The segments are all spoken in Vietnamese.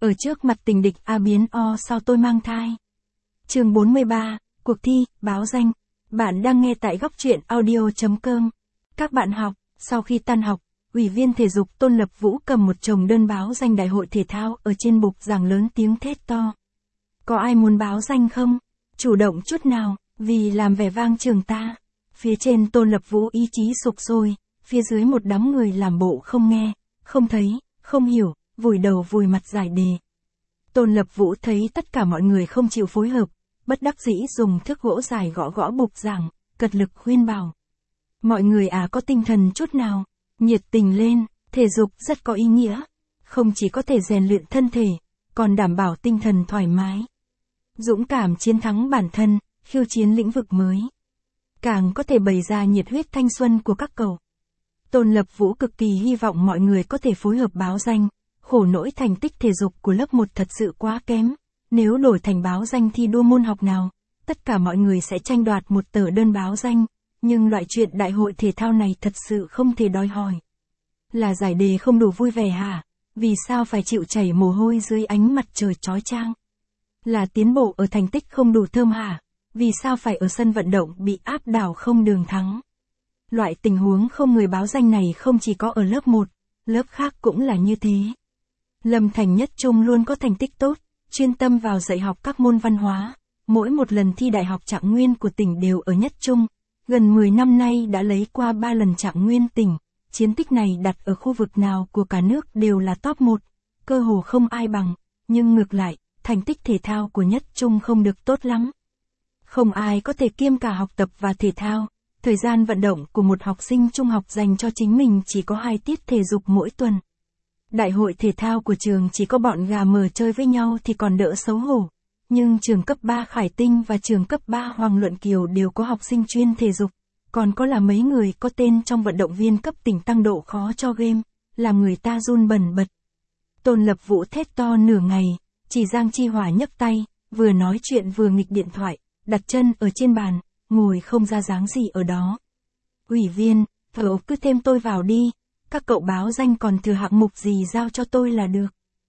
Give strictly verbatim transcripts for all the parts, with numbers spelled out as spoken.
Ở trước mặt tình địch A biến O sao tôi mang thai. Chương bốn mươi ba, cuộc thi, báo danh. Bạn đang nghe tại góc truyện audio chấm com. Các bạn học, sau khi tan học, Ủy viên thể dục Tôn Lập Vũ cầm một chồng đơn báo danh đại hội thể thao ở trên bục giảng lớn tiếng thét to. Có ai muốn báo danh không? Chủ động chút nào, vì làm vẻ vang trường ta. Phía trên Tôn Lập Vũ ý chí sục sôi, phía dưới một đám người làm bộ không nghe, không thấy, không hiểu, vùi đầu vùi mặt giải đề. Tôn Lập Vũ thấy tất cả mọi người không chịu phối hợp, bất đắc dĩ dùng thước gỗ dài gõ gõ bục giảng, cật lực khuyên bảo. Mọi người à có tinh thần chút nào, nhiệt tình lên, thể dục rất có ý nghĩa. Không chỉ có thể rèn luyện thân thể, còn đảm bảo tinh thần thoải mái. Dũng cảm chiến thắng bản thân, khiêu chiến lĩnh vực mới. Càng có thể bày ra nhiệt huyết thanh xuân của các cậu. Tôn Lập Vũ cực kỳ hy vọng mọi người có thể phối hợp báo danh, khổ nỗi thành tích thể dục của lớp một thật sự quá kém. Nếu đổi thành báo danh thi đua môn học nào, tất cả mọi người sẽ tranh đoạt một tờ đơn báo danh, nhưng loại chuyện đại hội thể thao này thật sự không thể đòi hỏi. Là giải đề không đủ vui vẻ hả? Vì sao phải chịu chảy mồ hôi dưới ánh mặt trời chói chang? Là tiến bộ ở thành tích không đủ thơm hả? Vì sao phải ở sân vận động bị áp đảo không đường thắng? Loại tình huống không người báo danh này không chỉ có ở lớp một, lớp khác cũng là như thế. Lâm Thành Nhất Trung luôn có thành tích tốt, chuyên tâm vào dạy học các môn văn hóa. Mỗi một lần thi đại học trạng nguyên của tỉnh đều ở Nhất Trung. Gần mười năm nay đã lấy qua ba lần trạng nguyên tỉnh. Chiến tích này đặt ở khu vực nào của cả nước đều là top một. Cơ hồ không ai bằng. Nhưng ngược lại, thành tích thể thao của Nhất Trung không được tốt lắm. Không ai có thể kiêm cả học tập và thể thao. Thời gian vận động của một học sinh trung học dành cho chính mình chỉ có hai tiết thể dục mỗi tuần. Đại hội thể thao của trường chỉ có bọn gà mờ chơi với nhau thì còn đỡ xấu hổ. Nhưng trường cấp ba Khải Tinh và trường cấp ba Hoàng Luận Kiều đều có học sinh chuyên thể dục. Còn có là mấy người có tên trong vận động viên cấp tỉnh tăng độ khó cho game, làm người ta run bần bật. Tôn Lập Vũ thét to nửa ngày, chỉ Giang Chi Hỏa nhấc tay, vừa nói chuyện vừa nghịch điện thoại, đặt chân ở trên bàn, ngồi không ra dáng gì ở đó. Ủy viên, thở cứ thêm tôi vào đi, các cậu báo danh còn thừa hạng mục gì giao cho tôi là được.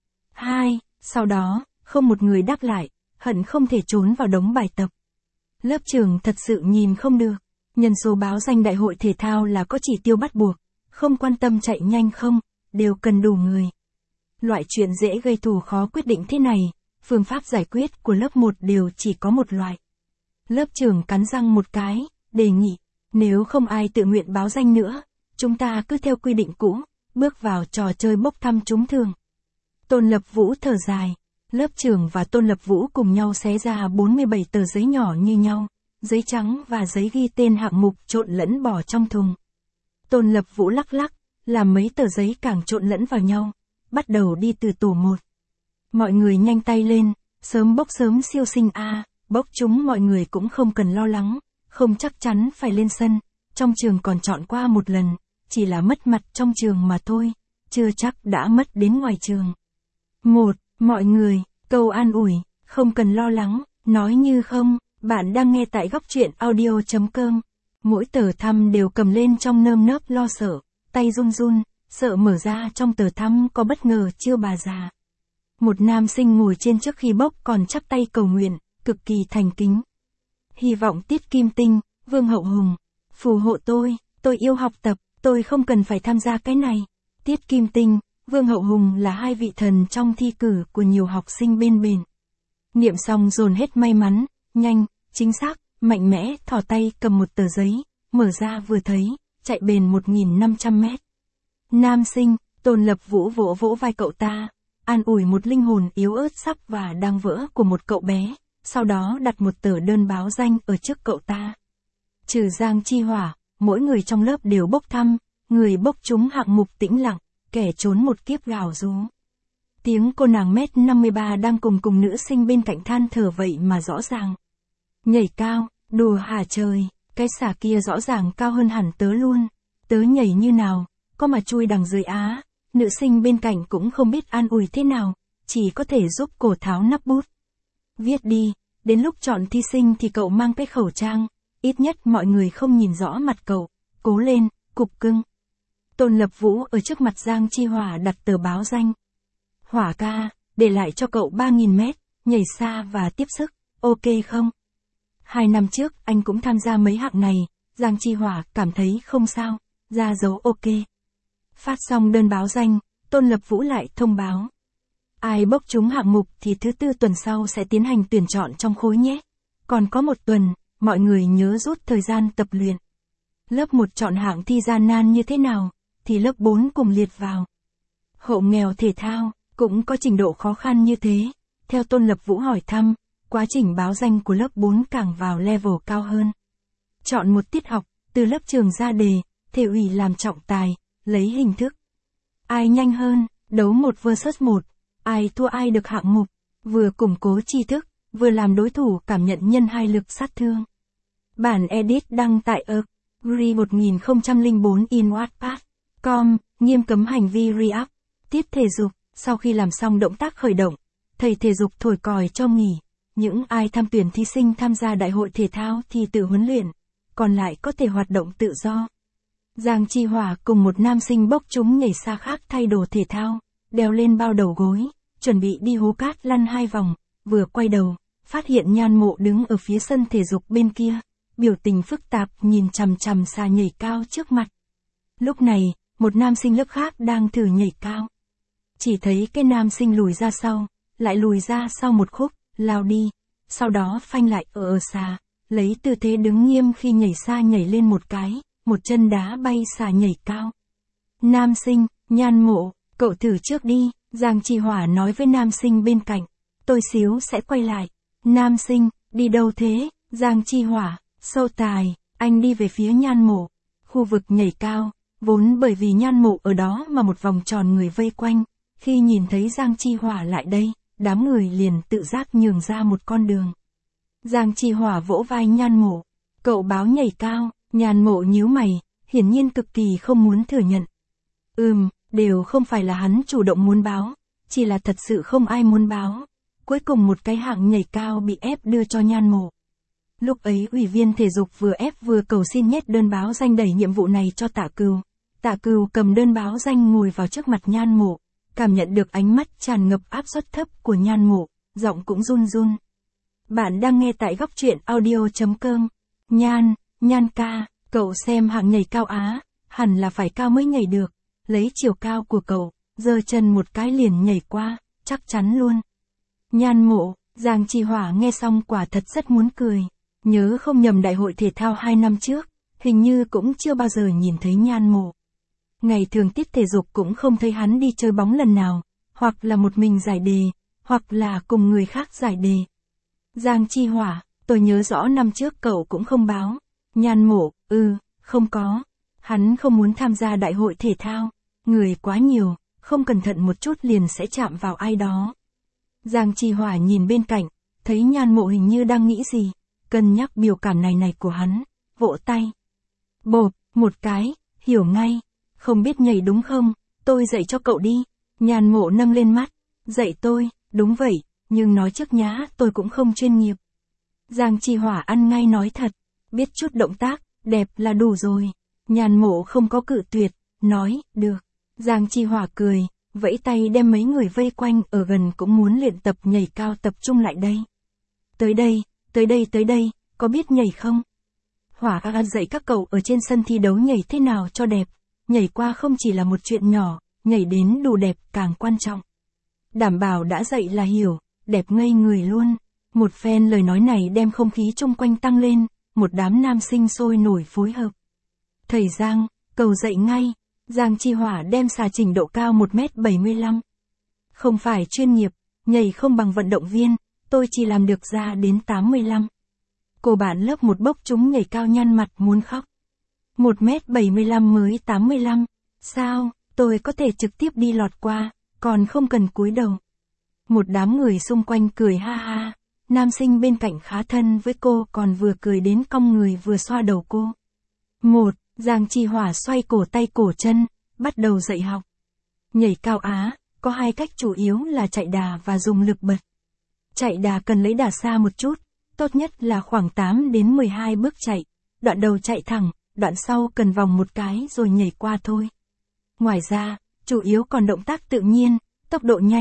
Hai, sau đó, không một người đáp lại, hận không thể trốn vào đống bài tập. Lớp trường thật sự nhìn không được, nhân số báo danh đại hội thể thao là có chỉ tiêu bắt buộc, không quan tâm chạy nhanh không, đều cần đủ người. Loại chuyện dễ gây thù khó quyết định thế này, phương pháp giải quyết của lớp một đều chỉ có một loại. Lớp trưởng cắn răng một cái, đề nghị, nếu không ai tự nguyện báo danh nữa, chúng ta cứ theo quy định cũ, bước vào trò chơi bốc thăm trúng thưởng. Tôn Lập Vũ thở dài, lớp trưởng và Tôn Lập Vũ cùng nhau xé ra bốn mươi bảy tờ giấy nhỏ như nhau, giấy trắng và giấy ghi tên hạng mục trộn lẫn bỏ trong thùng. Tôn Lập Vũ lắc lắc, làm mấy tờ giấy càng trộn lẫn vào nhau, bắt đầu đi từ tổ một. Mọi người nhanh tay lên, sớm bốc sớm siêu sinh A, bốc chúng mọi người cũng không cần lo lắng, không chắc chắn phải lên sân, trong trường còn chọn qua một lần, chỉ là mất mặt trong trường mà thôi, chưa chắc đã mất đến ngoài trường. Một, mọi người, câu an ủi, không cần lo lắng, nói như không, bạn đang nghe tại góc truyện audio chấm com. Mỗi tờ thăm đều cầm lên trong nơm nớp lo sợ, tay run run, sợ mở ra trong tờ thăm có bất ngờ chưa bà già. Một nam sinh ngồi trên trước khi bốc còn chắp tay cầu nguyện, cực kỳ thành kính. Hy vọng Tiết Kim Tinh, Vương Hậu Hùng, phù hộ tôi, tôi yêu học tập, tôi không cần phải tham gia cái này. Tiết Kim Tinh, Vương Hậu Hùng là hai vị thần trong thi cử của nhiều học sinh bên bền. Niệm xong dồn hết may mắn, nhanh, chính xác, mạnh mẽ, thò tay cầm một tờ giấy, mở ra vừa thấy, chạy bền một nghìn năm trăm mét. Nam sinh, Tôn Lập Vũ vỗ vỗ vai cậu ta, an ủi một linh hồn yếu ớt sắp và đang vỡ của một cậu bé, sau đó đặt một tờ đơn báo danh ở trước cậu ta. Trừ Giang Chi Hỏa, mỗi người trong lớp đều bốc thăm, người bốc trúng hạng mục tĩnh lặng, kẻ trốn một kiếp gào rú. Tiếng cô nàng mét năm mươi ba đang cùng cùng nữ sinh bên cạnh than thở vậy mà rõ ràng. Nhảy cao, đùa hả trời, cái xà kia rõ ràng cao hơn hẳn tớ luôn, tớ nhảy như nào, có mà chui đằng dưới á, nữ sinh bên cạnh cũng không biết an ủi thế nào, chỉ có thể giúp cổ tháo nắp bút. Viết đi, đến lúc chọn thí sinh thì cậu mang cái khẩu trang, ít nhất mọi người không nhìn rõ mặt cậu, cố lên, cục cưng. Tôn Lập Vũ ở trước mặt Giang Chi Hỏa đặt tờ báo danh. Hỏa ca, để lại cho cậu ba nghìn mét, nhảy xa và tiếp sức, ok không? Hai năm trước anh cũng tham gia mấy hạng này, Giang Chi Hỏa cảm thấy không sao, ra dấu ok. Phát xong đơn báo danh, Tôn Lập Vũ lại thông báo. Ai bốc trúng hạng mục thì thứ tư tuần sau sẽ tiến hành tuyển chọn trong khối nhé. Còn có một tuần, mọi người nhớ rút thời gian tập luyện. Lớp một chọn hạng thi gian nan như thế nào, thì lớp bốn cùng liệt vào. Hộ nghèo thể thao, cũng có trình độ khó khăn như thế. Theo Tôn Lập Vũ hỏi thăm, quá trình báo danh của lớp bốn càng vào level cao hơn. Chọn một tiết học, từ lớp trường ra đề, thể ủy làm trọng tài, lấy hình thức. Ai nhanh hơn, đấu một versus một, ai thua ai được hạng mục, vừa củng cố tri thức, vừa làm đối thủ cảm nhận nhân hai lực sát thương. Bản edit đăng tại agree một nghìn không trăm lẻ bốn in wattpad chấm com, nghiêm cấm hành vi re-up. Tiết thể dục, sau khi làm xong động tác khởi động, thầy thể dục thổi còi cho nghỉ. Những ai tham tuyển thí sinh tham gia đại hội thể thao thì tự huấn luyện, còn lại có thể hoạt động tự do. Giang Chi Hỏa cùng một nam sinh bốc trúng nhảy xa khác thay đồ thể thao, đeo lên bao đầu gối, chuẩn bị đi hố cát lăn hai vòng, vừa quay đầu, phát hiện Nhan Mộ đứng ở phía sân thể dục bên kia, biểu tình phức tạp nhìn chằm chằm xà nhảy cao trước mặt. Lúc này, một nam sinh lớp khác đang thử nhảy cao. Chỉ thấy cái nam sinh lùi ra sau, lại lùi ra sau một khúc, lao đi, sau đó phanh lại ở, ở xà, lấy tư thế đứng nghiêm khi nhảy xa nhảy lên một cái, một chân đá bay xà nhảy cao. Nam sinh, Nhan Mộ, cậu thử trước đi, Giang Chi Hỏa nói với nam sinh bên cạnh, tôi xíu sẽ quay lại. Nam sinh, đi đâu thế? Giang Chi Hỏa, sâu tài, anh đi về phía Nhan Mộ. Khu vực nhảy cao, vốn bởi vì Nhan Mộ ở đó mà một vòng tròn người vây quanh, khi nhìn thấy Giang Chi Hỏa lại đây, đám người liền tự giác nhường ra một con đường. Giang Chi Hỏa vỗ vai Nhan Mộ, cậu báo nhảy cao. Nhan Mộ nhíu mày, hiển nhiên cực kỳ không muốn thừa nhận. Ừm, đều không phải là hắn chủ động muốn báo, chỉ là thật sự không ai muốn báo. Cuối cùng một cái hạng nhảy cao bị ép đưa cho Nhan Mộ. Lúc ấy ủy viên thể dục vừa ép vừa cầu xin nhét đơn báo danh đẩy nhiệm vụ này cho Tạ Cừu. Tạ Cừu cầm đơn báo danh ngồi vào trước mặt Nhan Mộ, cảm nhận được ánh mắt tràn ngập áp suất thấp của Nhan Mộ, giọng cũng run run. Bạn đang nghe tại góc truyện audio chấm com. Nhan, Nhan ca, cậu xem hạng nhảy cao Á, hẳn là phải cao mới nhảy được, lấy chiều cao của cậu, giơ chân một cái liền nhảy qua, chắc chắn luôn. Nhan Mộ, Giang Chi Hỏa nghe xong quả thật rất muốn cười, nhớ không nhầm đại hội thể thao hai năm trước, hình như cũng chưa bao giờ nhìn thấy Nhan Mộ. Ngày thường tiết thể dục cũng không thấy hắn đi chơi bóng lần nào, hoặc là một mình giải đề, hoặc là cùng người khác giải đề. Giang Chi Hỏa, tôi nhớ rõ năm trước cậu cũng không báo. Nhan Mộ, ừ, không có. Hắn không muốn tham gia đại hội thể thao, người quá nhiều, không cẩn thận một chút liền sẽ chạm vào ai đó. Giang Chi Hỏa nhìn bên cạnh, thấy Nhan Mộ hình như đang nghĩ gì, cân nhắc biểu cảm này này của hắn, vỗ tay. Bộp, một cái, hiểu ngay, không biết nhảy đúng không, tôi dạy cho cậu đi. Nhan Mộ nâng lên mắt, dạy tôi, đúng vậy, nhưng nói trước nhá, tôi cũng không chuyên nghiệp. Giang Chi Hỏa ăn ngay nói thật, biết chút động tác, đẹp là đủ rồi. Nhan Mộ không có cự tuyệt, nói, được. Giang Chi Hỏa cười, vẫy tay đem mấy người vây quanh ở gần cũng muốn luyện tập nhảy cao tập trung lại đây. Tới đây, tới đây tới đây, có biết nhảy không? Hỏa A dạy các cậu ở trên sân thi đấu nhảy thế nào cho đẹp. Nhảy qua không chỉ là một chuyện nhỏ, nhảy đến đủ đẹp càng quan trọng. Đảm bảo đã dạy là hiểu, đẹp ngây người luôn. Một phen lời nói này đem không khí chung quanh tăng lên, một đám nam sinh sôi nổi phối hợp. Thầy Giang, cầu dạy ngay. Giang Chi Hỏa đem xà trình độ cao một mét bảy mươi lăm. Không phải chuyên nghiệp, nhảy không bằng vận động viên, tôi chỉ làm được ra đến tám mươi lăm. Cô bạn lớp một bốc trúng nhảy cao nhăn mặt muốn khóc. một mét bảy mươi lăm mới tám mươi lăm, sao, tôi có thể trực tiếp đi lọt qua, còn không cần cúi đầu. Một đám người xung quanh cười ha ha, nam sinh bên cạnh khá thân với cô còn vừa cười đến cong người vừa xoa đầu cô. Một, Giang Chi Hỏa xoay cổ tay cổ chân, bắt đầu dạy học. Nhảy cao Á, có hai cách chủ yếu là chạy đà và dùng lực bật. Chạy đà cần lấy đà xa một chút, tốt nhất là khoảng tám đến mười hai bước chạy, đoạn đầu chạy thẳng, đoạn sau cần vòng một cái rồi nhảy qua thôi. Ngoài ra, chủ yếu còn động tác tự nhiên, tốc độ nhanh,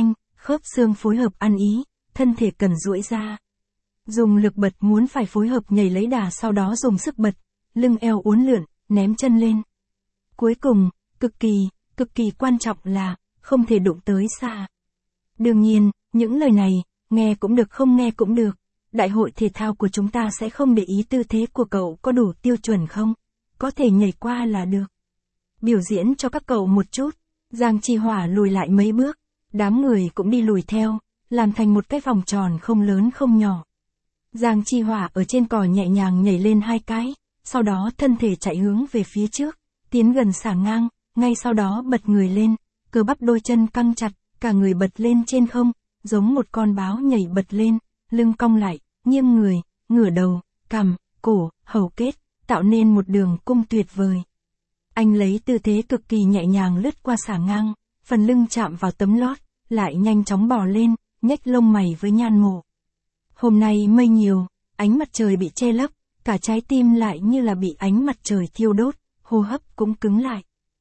khớp xương phối hợp ăn ý, thân thể cần duỗi ra. Dùng lực bật muốn phải phối hợp nhảy lấy đà, sau đó dùng sức bật, lưng eo uốn lượn, ném chân lên. Cuối cùng, cực kỳ, cực kỳ quan trọng là, không thể đụng tới xa. Đương nhiên, những lời này, nghe cũng được không nghe cũng được. Đại hội thể thao của chúng ta sẽ không để ý tư thế của cậu có đủ tiêu chuẩn không. Có thể nhảy qua là được. Biểu diễn cho các cậu một chút. Giang Chi Hỏa lùi lại mấy bước. Đám người cũng đi lùi theo, làm thành một cái vòng tròn không lớn không nhỏ. Giang Chi Hỏa ở trên cỏ nhẹ nhàng nhảy lên hai cái, sau đó thân thể chạy hướng về phía trước, tiến gần xả ngang, ngay sau đó bật người lên, cơ bắp đôi chân căng chặt, cả người bật lên trên không, giống một con báo nhảy bật lên, lưng cong lại, nghiêng người, ngửa đầu, cằm, cổ, hầu kết, tạo nên một đường cung tuyệt vời. Anh lấy tư thế cực kỳ nhẹ nhàng lướt qua xả ngang, phần lưng chạm vào tấm lót, lại nhanh chóng bò lên, nhếch lông mày với Nhan Mộ. Hôm nay mây nhiều, ánh mặt trời bị che lấp, cả trái tim lại như là bị ánh mặt trời thiêu đốt, hô hấp cũng cứng lại.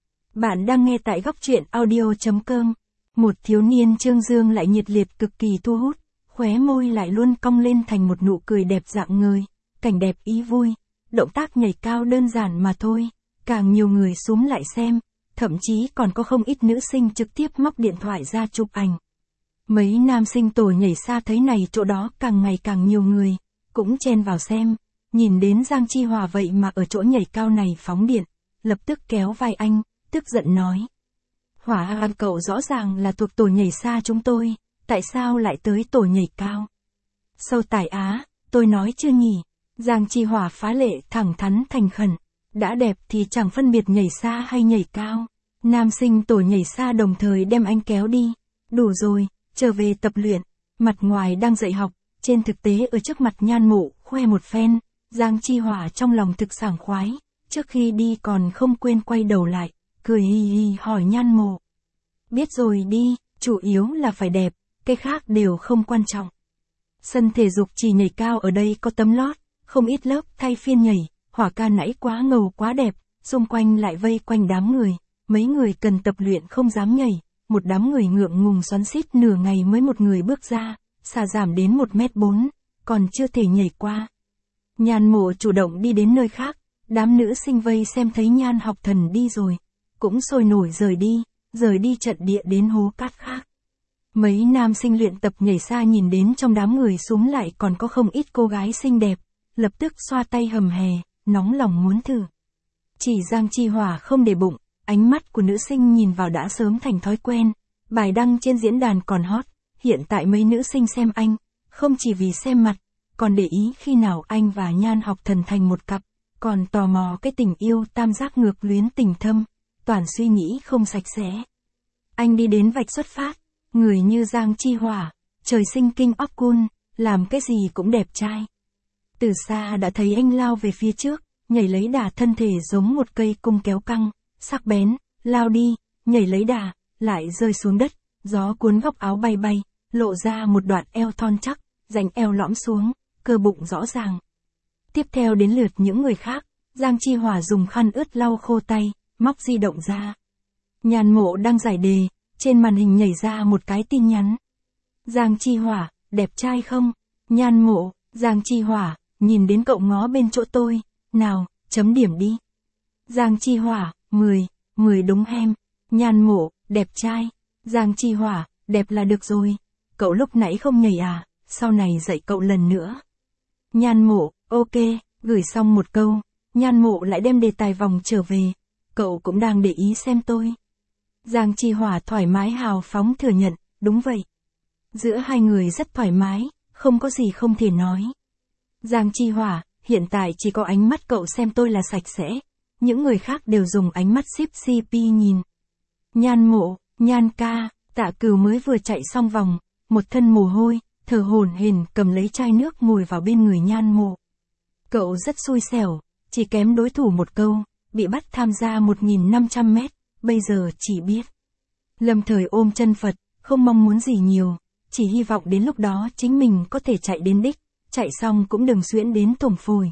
Bạn đang nghe tại góc truyện audio chấm com. Một thiếu niên trương dương lại nhiệt liệt cực kỳ thu hút, khóe môi lại luôn cong lên thành một nụ cười đẹp rạng ngời, cảnh đẹp ý vui, động tác nhảy cao đơn giản mà thôi, càng nhiều người xúm lại xem, thậm chí còn có không ít nữ sinh trực tiếp móc điện thoại ra chụp ảnh. Mấy nam sinh tổ nhảy xa thấy này chỗ đó càng ngày càng nhiều người, cũng chen vào xem, nhìn đến Giang Chi Hỏa vậy mà ở chỗ nhảy cao này phóng điện, lập tức kéo vai anh, tức giận nói. Hỏa à, cậu rõ ràng là thuộc tổ nhảy xa chúng tôi, tại sao lại tới tổ nhảy cao? Sâu tải Á, tôi nói chưa nhỉ? Giang Chi Hỏa phá lệ thẳng thắn thành khẩn, đã đẹp thì chẳng phân biệt nhảy xa hay nhảy cao. Nam sinh tổ nhảy xa đồng thời đem anh kéo đi, đủ rồi, trở về tập luyện, mặt ngoài đang dạy học, trên thực tế ở trước mặt Nhan Mộ khoe một phen, Giang Chi Hỏa trong lòng thực sảng khoái, trước khi đi còn không quên quay đầu lại, cười hì hì hỏi Nhan Mộ. Biết rồi đi, chủ yếu là phải đẹp, cái khác đều không quan trọng. Sân thể dục chỉ nhảy cao ở đây có tấm lót, không ít lớp thay phiên nhảy, Hỏa ca nãy quá ngầu quá đẹp, xung quanh lại vây quanh đám người, mấy người cần tập luyện không dám nhảy, một đám người ngượng ngùng xoắn xít nửa ngày mới một người bước ra, xà giảm đến một mét bốn, còn chưa thể nhảy qua. Nhan Mộ chủ động đi đến nơi khác, đám nữ sinh vây xem thấy Nhan học thần đi rồi, cũng sôi nổi rời đi, rời đi trận địa đến hố cát khác. Mấy nam sinh luyện tập nhảy xa nhìn đến trong đám người xúm lại còn có không ít cô gái xinh đẹp, lập tức xoa tay hầm hè, nóng lòng muốn thử. Chỉ Giang Chi Hỏa không để bụng, ánh mắt của nữ sinh nhìn vào đã sớm thành thói quen, bài đăng trên diễn đàn còn hot, hiện tại mấy nữ sinh xem anh, không chỉ vì xem mặt, còn để ý khi nào anh và Nhan học thần thành một cặp, còn tò mò cái tình yêu tam giác ngược luyến tình thâm, toàn suy nghĩ không sạch sẽ. Anh đi đến vạch xuất phát, người như Giang Chi Hỏa, trời sinh kinh óc cun, làm cái gì cũng đẹp trai. Từ xa đã thấy anh lao về phía trước, nhảy lấy đà thân thể giống một cây cung kéo căng, sắc bén, lao đi, nhảy lấy đà, lại rơi xuống đất, gió cuốn góc áo bay bay, lộ ra một đoạn eo thon chắc, rãnh eo lõm xuống, cơ bụng rõ ràng. Tiếp theo đến lượt những người khác, Giang Chi Hỏa dùng khăn ướt lau khô tay, móc di động ra. Nhan Mộ đang giải đề, trên màn hình nhảy ra một cái tin nhắn. Giang Chi Hỏa, đẹp trai không? Nhan Mộ, Giang Chi Hỏa, nhìn đến cậu ngó bên chỗ tôi, nào, chấm điểm đi. Giang Chi Hỏa, mười, mười đúng hem. Nhan Mộ, đẹp trai. Giang Chi Hỏa, đẹp là được rồi. Cậu lúc nãy không nhảy à, sau này dạy cậu lần nữa. Nhan Mộ, ok, gửi xong một câu, Nhan Mộ lại đem đề tài vòng trở về. Cậu cũng đang để ý xem tôi. Giang Chi Hỏa thoải mái hào phóng thừa nhận, đúng vậy. Giữa hai người rất thoải mái, không có gì không thể nói. Giang Chi Hỏa, hiện tại chỉ có ánh mắt cậu xem tôi là sạch sẽ, những người khác đều dùng ánh mắt ship xê pê nhìn. Nhan Mộ, Nhan ca, Tạ Cửu mới vừa chạy xong vòng, một thân mồ hôi, thở hổn hển cầm lấy chai nước ngồi vào bên người Nhan Mộ. Cậu rất xui xẻo, chỉ kém đối thủ một câu, bị bắt tham gia một nghìn năm trăm mét, bây giờ chỉ biết lâm thời ôm chân Phật, không mong muốn gì nhiều, chỉ hy vọng đến lúc đó chính mình có thể chạy đến đích, chạy xong cũng đừng xuyễn đến thủng phổi.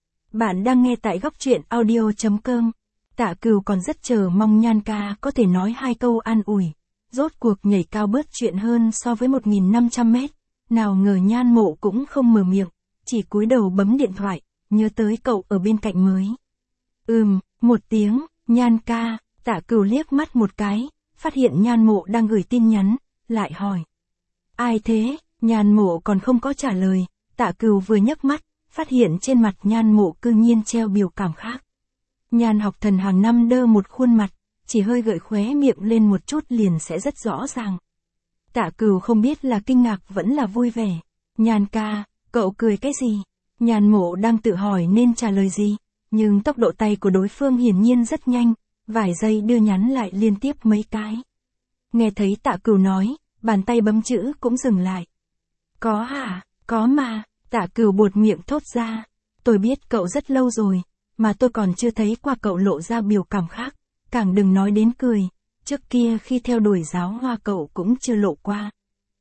Bạn đang nghe tại góc truyện audio chấm com. Tạ Cửu còn rất chờ mong Nhan ca có thể nói hai câu an ủi. rốt cuộc nhảy cao bớt chuyện hơn so với một nghìn năm trăm mét, nào ngờ Nhan Mộ cũng không mở miệng, chỉ cúi đầu bấm điện thoại, nhớ tới cậu ở bên cạnh mới. Ừm, một tiếng, Nhan ca, Tạ Cửu liếc mắt một cái, phát hiện Nhan Mộ đang gửi tin nhắn, lại hỏi. Ai thế? Nhan Mộ còn không có trả lời, Tạ Cửu vừa nhấc mắt, phát hiện trên mặt Nhan Mộ cư nhiên treo biểu cảm khác. Nhan Học Thần hàng năm đơ một khuôn mặt, chỉ hơi gợi khóe miệng lên một chút liền sẽ rất rõ ràng. Tạ Cửu không biết là kinh ngạc vẫn là vui vẻ. Nhan ca, cậu cười cái gì? Nhan Mộ đang tự hỏi nên trả lời gì, nhưng tốc độ tay của đối phương hiển nhiên rất nhanh, vài giây đưa nhắn lại liên tiếp mấy cái. Nghe thấy Tạ Cửu nói, bàn tay bấm chữ cũng dừng lại. Có hả? Có mà, Tạ Cửu buột miệng thốt ra. Tôi biết cậu rất lâu rồi, mà tôi còn chưa thấy qua cậu lộ ra biểu cảm khác, càng đừng nói đến cười, trước kia khi theo đuổi giáo hoa cậu cũng chưa lộ qua.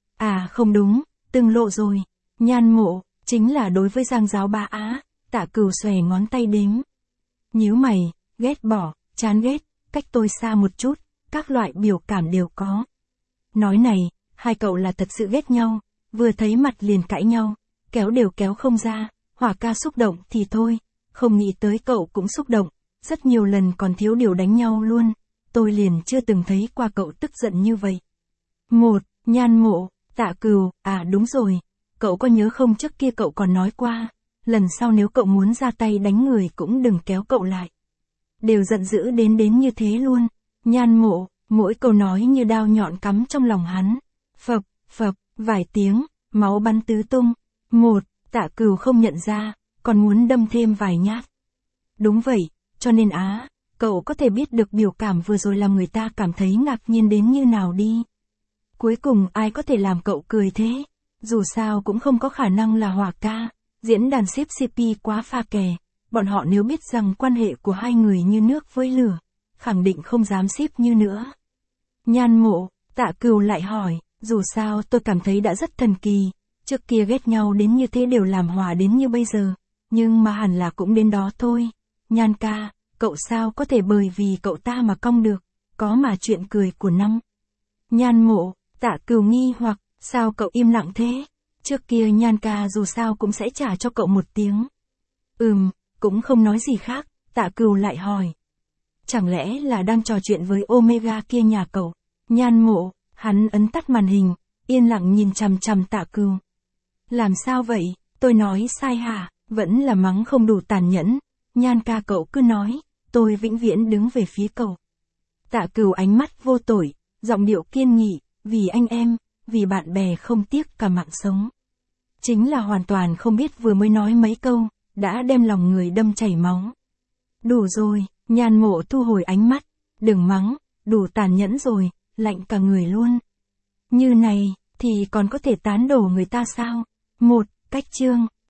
À không đúng, từng lộ rồi. Nhan Mộ, chính là đối với Giang Giáo Bá Á. Tạ Cửu xòe ngón tay đếm. Nhíu mày, ghét bỏ, chán ghét, cách tôi xa một chút, các loại biểu cảm đều có. Nói này, hai cậu là thật sự ghét nhau, vừa thấy mặt liền cãi nhau, kéo đều kéo không ra, Hỏa ca xúc động thì thôi, không nghĩ tới cậu cũng xúc động, rất nhiều lần còn thiếu điều đánh nhau luôn, tôi liền chưa từng thấy qua cậu tức giận như vậy. Một, Nhan Mộ, Tạ Cửu, à đúng rồi, cậu có nhớ không trước kia cậu còn nói qua, lần sau nếu cậu muốn ra tay đánh người cũng đừng kéo cậu lại. Đều giận dữ đến đến như thế luôn. Nhan Mộ, mỗi câu nói như đao nhọn cắm trong lòng hắn. Phập, phập, vài tiếng, máu bắn tứ tung. Một, Tạ Cửu không nhận ra, còn muốn đâm thêm vài nhát. Đúng vậy, cho nên á, cậu có thể biết được biểu cảm vừa rồi làm người ta cảm thấy ngạc nhiên đến như nào đi. Cuối cùng ai có thể làm cậu cười thế? Dù sao cũng không có khả năng là Hỏa ca, diễn đàn xếp xê pê quá pha kè, bọn họ nếu biết rằng quan hệ của hai người như nước với lửa, khẳng định không dám xếp như nữa. Nhan Mộ, Tạ Cửu lại hỏi, dù sao tôi cảm thấy đã rất thần kỳ, trước kia ghét nhau đến như thế đều làm hòa đến như bây giờ, nhưng mà hẳn là cũng đến đó thôi. Nhan ca, cậu sao có thể bởi vì cậu ta mà cong được, có mà chuyện cười của năm. Nhan Mộ, Tạ Cửu nghi hoặc, sao cậu im lặng thế? Trước kia Nhan ca dù sao cũng sẽ trả cho cậu một tiếng. Ừm, cũng không nói gì khác, Tạ Cửu lại hỏi. Chẳng lẽ là đang trò chuyện với Omega kia nhà cậu? Nhan Mộ, hắn ấn tắt màn hình, yên lặng nhìn chằm chằm Tạ Cửu. Làm sao vậy, tôi nói sai hả? Vẫn là mắng không đủ tàn nhẫn. Nhan ca cậu cứ nói, tôi vĩnh viễn đứng về phía cậu. Tạ Cửu ánh mắt vô tội, giọng điệu kiên nghị, vì anh em, vì bạn bè không tiếc cả mạng sống. Chính là hoàn toàn không biết vừa mới nói mấy câu, đã đem lòng người đâm chảy máu. Đủ rồi, Nhan Mộ thu hồi ánh mắt, đừng mắng, đủ tàn nhẫn rồi, lạnh cả người luôn. Như này, thì còn có thể tán đổ người ta sao? Một, cách chương.